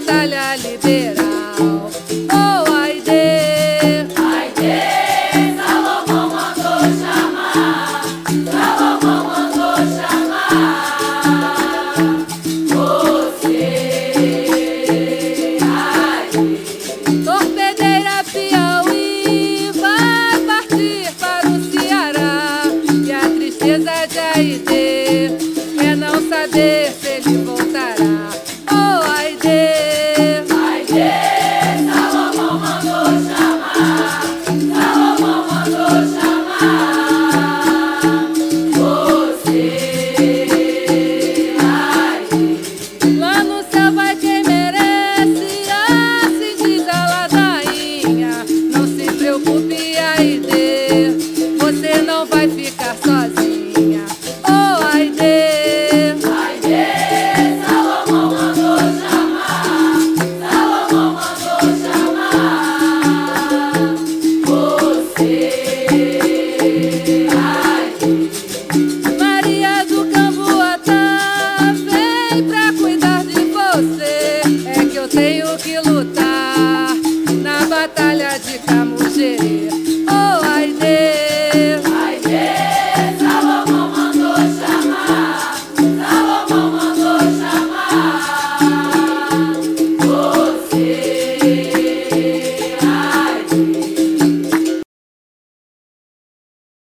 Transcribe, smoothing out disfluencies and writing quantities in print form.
batalha liberal. Oh, Aidê, Aidê, Salomão mandou chamar, Salomão mandou chamar você, Aidê. torpedeira Piauí vai partir para o Ceará. E a tristeza de Aidê é não saber se ele voltará. Oh, Aidê, Aidê, Salomão mandou chamar, Salomão mandou chamar você, Aidê. lá no céu vai quem merece, assim diz a ladainha. Não se preocupe, Aidê, você não vai ficar sozinha. Oh, Aidê, Aidê, Salomão mandou chamar, Salomão mandou chamar você, Aidê. Maria do Camboatá vem pra cuidar de você. É que eu tenho que lutar na batalha de Camugere.